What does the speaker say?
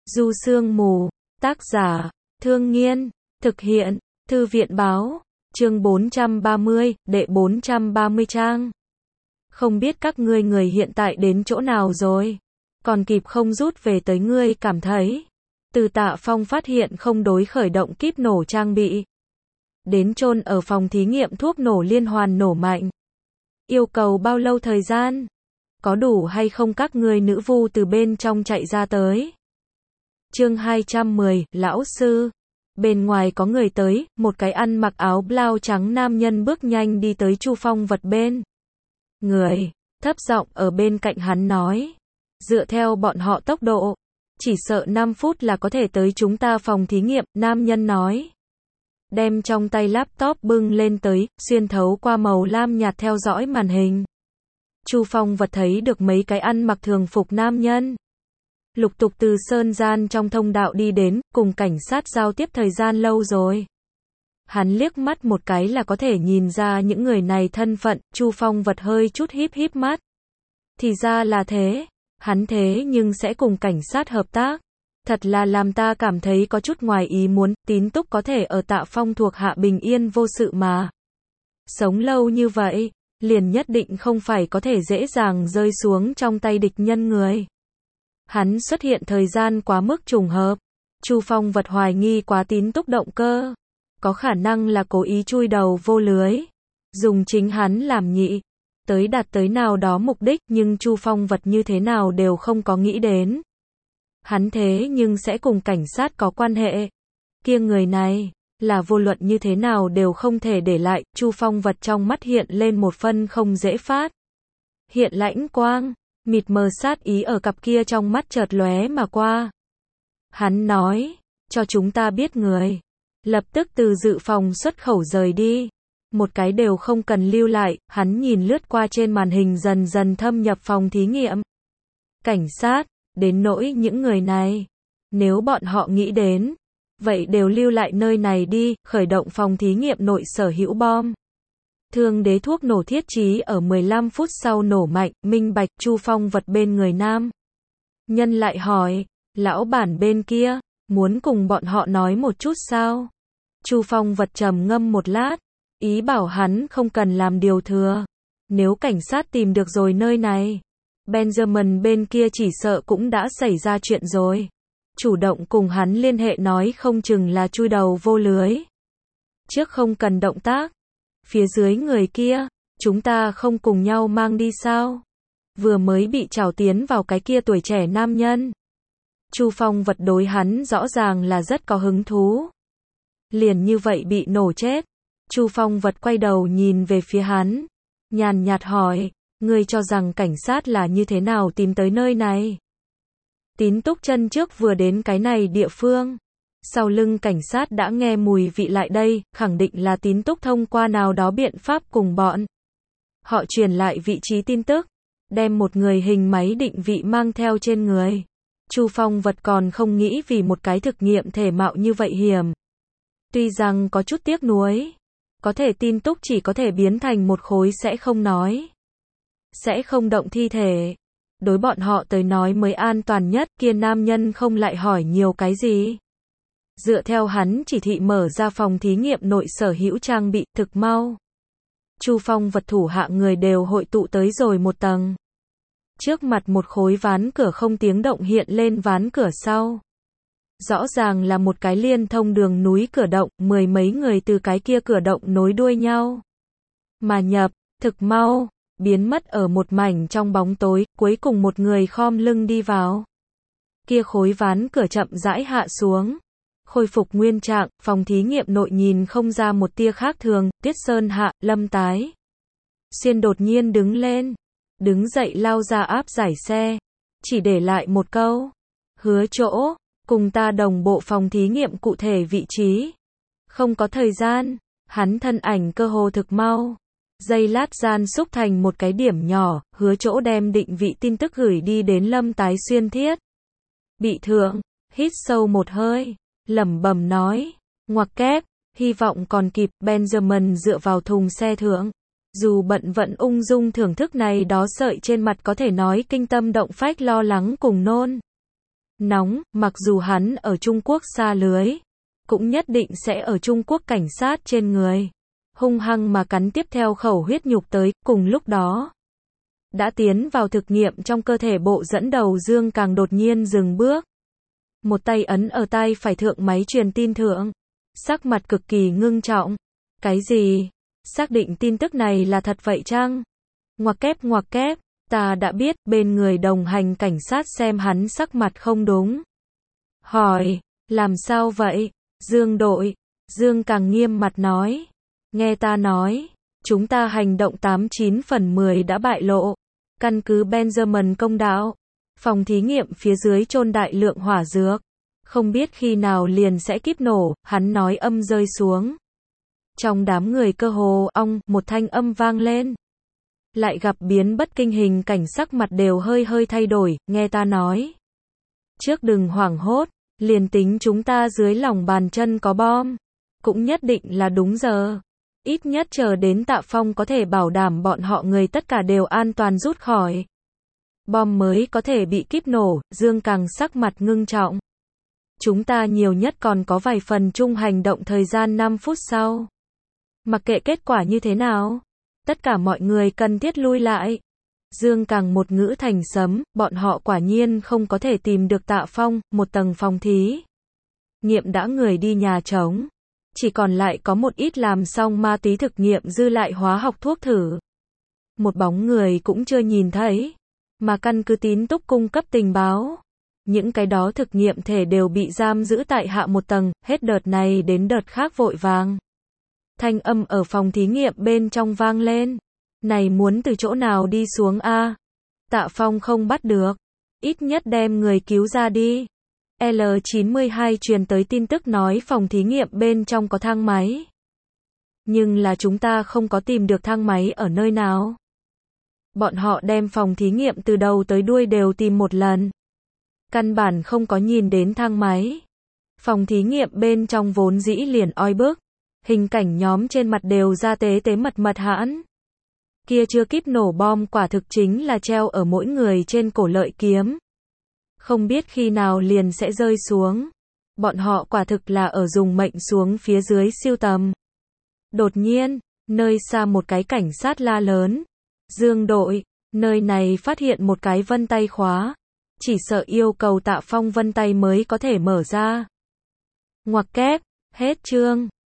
Du Sương Mù, tác giả, Thương Nghiên, thực hiện, Thư viện báo, chương 430, đệ 430 trang. Không biết các ngươi người hiện tại đến chỗ nào rồi? Còn kịp không rút về tới ngươi cảm thấy. Từ Tạ Phong phát hiện không đối khởi động kíp nổ trang bị. Đến chôn ở phòng thí nghiệm thuốc nổ liên hoàn nổ mạnh. Yêu cầu bao lâu thời gian? Có đủ hay không các ngươi nữ vu từ bên trong chạy ra tới? Chương 210, lão sư. Bên ngoài có người tới, một cái ăn mặc áo blau trắng nam nhân bước nhanh đi tới Chu Phong Vật bên. Người, thấp giọng ở bên cạnh hắn nói. Dựa theo bọn họ tốc độ, chỉ sợ 5 phút là có thể tới chúng ta phòng thí nghiệm, nam nhân nói. Đem trong tay laptop bưng lên tới, xuyên thấu qua màu lam nhạt theo dõi màn hình. Chu Phong Vật thấy được mấy cái ăn mặc thường phục nam nhân. Lục tục từ sơn gian trong thông đạo đi đến, cùng cảnh sát giao tiếp thời gian lâu rồi. Hắn liếc mắt một cái là có thể nhìn ra những người này thân phận, Chu Phong Vật hơi chút híp mắt. Thì ra là thế, hắn thế nhưng sẽ cùng cảnh sát hợp tác. Thật là làm ta cảm thấy có chút ngoài ý muốn, Tín Túc có thể ở Tạ Phong thuộc hạ bình yên vô sự mà. Sống lâu như vậy, liền nhất định không phải có thể dễ dàng rơi xuống trong tay địch nhân người. Hắn xuất hiện thời gian quá mức trùng hợp. Chu Phong Vật hoài nghi quá Tín Túc động cơ. Có khả năng là cố ý chui đầu vô lưới. Dùng chính hắn làm nhị. Đạt tới nào đó mục đích, nhưng Chu Phong Vật như thế nào đều không có nghĩ đến. Hắn thế nhưng sẽ cùng cảnh sát có quan hệ. Kia người này, là vô luận như thế nào đều không thể để lại. Chu Phong Vật trong mắt hiện lên một phân không dễ phát. Hiện lãnh quang. Mịt mờ sát ý ở cặp kia trong mắt chợt lóe mà qua. Hắn nói, cho chúng ta biết người. Lập tức từ dự phòng xuất khẩu rời đi. Một cái đều không cần lưu lại, hắn nhìn lướt qua trên màn hình dần dần thâm nhập phòng thí nghiệm. Cảnh sát, đến nỗi những người này. Nếu bọn họ nghĩ đến, vậy đều lưu lại nơi này đi, khởi động phòng thí nghiệm nội sở hữu bom. Thương đế thuốc nổ thiết trí ở 15 phút sau nổ mạnh, minh bạch. Chu Phong Vật bên người nam nhân lại hỏi, lão bản bên kia, muốn cùng bọn họ nói một chút sao? Chu Phong Vật trầm ngâm một lát, ý bảo hắn không cần làm điều thừa. Nếu cảnh sát tìm được rồi nơi này, Benjamin bên kia chỉ sợ cũng đã xảy ra chuyện rồi. Chủ động cùng hắn liên hệ nói không chừng là chui đầu vô lưới. Trước không cần động tác. Phía dưới người kia, chúng ta không cùng nhau mang đi sao? Vừa mới bị trảo tiến vào cái kia tuổi trẻ nam nhân. Chu Phong Vật đối hắn rõ ràng là rất có hứng thú. Liền như vậy bị nổ chết. Chu Phong Vật quay đầu nhìn về phía hắn. Nhàn nhạt hỏi, ngươi cho rằng cảnh sát là như thế nào tìm tới nơi này? Tín Túc chân trước vừa đến cái này địa phương. Sau lưng cảnh sát đã nghe mùi vị lại đây, khẳng định là Tín Túc thông qua nào đó biện pháp cùng bọn họ truyền lại vị trí tin tức, đem một người hình máy định vị mang theo trên người. Chu Phong Vật còn không nghĩ vì một cái thực nghiệm thể mạo như vậy hiểm. Tuy rằng có chút tiếc nuối, có thể Tín Túc chỉ có thể biến thành một khối sẽ không nói, sẽ không động thi thể. Đối bọn họ tới nói mới an toàn nhất. Kia nam nhân không lại hỏi nhiều cái gì. Dựa theo hắn chỉ thị mở ra phòng thí nghiệm nội sở hữu trang bị, thực mau. Chu Phong Vật thủ hạ người đều hội tụ tới rồi một tầng. Trước mặt một khối ván cửa không tiếng động hiện lên ván cửa sau. Rõ ràng là một cái liên thông đường núi cửa động, mười mấy người từ cái kia cửa động nối đuôi nhau. Mà nhập, thực mau, biến mất ở một mảnh trong bóng tối, cuối cùng một người khom lưng đi vào. Kia khối ván cửa chậm rãi hạ xuống. Khôi phục nguyên trạng, phòng thí nghiệm nội nhìn không ra một tia khác thường. Tuyết Sơn hạ, Lâm Tái Xuyên đột nhiên đứng lên, đứng dậy lao ra áp giải xe, chỉ để lại một câu, hứa chỗ, cùng ta đồng bộ phòng thí nghiệm cụ thể vị trí. Không có thời gian, hắn thân ảnh cơ hồ thực mau, giây lát gian xúc thành một cái điểm nhỏ, hứa chỗ đem định vị tin tức gửi đi đến Lâm Tái Xuyên thiết bị thượng, hít sâu một hơi. Lẩm bẩm nói, ngoặc kép, hy vọng còn kịp. Benjamin dựa vào thùng xe thượng, dù bận vẫn ung dung thưởng thức này đó sợi trên mặt có thể nói kinh tâm động phách lo lắng cùng nôn nóng, mặc dù hắn ở Trung Quốc xa lưới, cũng nhất định sẽ ở Trung Quốc cảnh sát trên người. Hung hăng mà cắn tiếp theo khẩu huyết nhục tới, cùng lúc đó. Đã tiến vào thực nghiệm trong cơ thể bộ dẫn đầu Dương Càng đột nhiên dừng bước. Một tay ấn ở tay phải thượng máy truyền tin thượng. Sắc mặt cực kỳ ngưng trọng. Cái gì? Xác định tin tức này là thật vậy chăng? Ngoặc kép, ta đã biết, bên người đồng hành cảnh sát xem hắn sắc mặt không đúng. Hỏi, làm sao vậy? Dương đội, Dương Càng nghiêm mặt nói. Nghe ta nói, chúng ta hành động 89 phần 10 đã bại lộ. Căn cứ Benjamin công đạo, phòng thí nghiệm phía dưới chôn đại lượng hỏa dược. Không biết khi nào liền sẽ kíp nổ, hắn nói âm rơi xuống. Trong đám người cơ hồ, một thanh âm vang lên. Lại gặp biến bất kinh hình cảnh sắc mặt đều hơi thay đổi, nghe ta nói. Trước đừng hoảng hốt, liền tính chúng ta dưới lòng bàn chân có bom, cũng nhất định là đúng giờ. Ít nhất chờ đến Tạ Phong có thể bảo đảm bọn họ người tất cả đều an toàn rút khỏi. Bom mới có thể bị kíp nổ, Dương Càng sắc mặt ngưng trọng. Chúng ta nhiều nhất còn có vài phần chung hành động thời gian 5 phút sau. Mặc kệ kết quả như thế nào, tất cả mọi người cần thiết lui lại. Dương Càng một ngữ thành sấm, bọn họ quả nhiên không có thể tìm được Tạ Phong, một tầng phòng thí nghiệm đã người đi nhà trống. Chỉ còn lại có một ít làm xong ma túy thực nghiệm dư lại hóa học thuốc thử. Một bóng người cũng chưa nhìn thấy, mà căn cứ tín túc cung cấp tình báo. Những cái đó thực nghiệm thể đều bị giam giữ tại hạ một tầng, hết đợt này đến đợt khác vội vàng. Thanh âm ở phòng thí nghiệm bên trong vang lên. Này muốn từ chỗ nào đi xuống a? Tạ Phong không bắt được. Ít nhất đem người cứu ra đi. L92 truyền tới tin tức nói phòng thí nghiệm bên trong có thang máy. Nhưng là chúng ta không có tìm được thang máy ở nơi nào. Bọn họ đem phòng thí nghiệm từ đầu tới đuôi đều tìm một lần. Căn bản không có nhìn đến thang máy. Phòng thí nghiệm bên trong vốn dĩ liền oi bức. Hình cảnh nhóm trên mặt đều ra tế mật hãn. Kia chưa kíp nổ bom quả thực chính là treo ở mỗi người trên cổ lợi kiếm. Không biết khi nào liền sẽ rơi xuống. Bọn họ quả thực là ở dùng mệnh xuống phía dưới siêu tầm. Đột nhiên, nơi xa một cái cảnh sát la lớn. Dương đội, nơi này phát hiện một cái vân tay khóa. Chỉ sợ yêu cầu Tạ Phong vân tay mới có thể mở ra. Ngoặc kép, hết chương.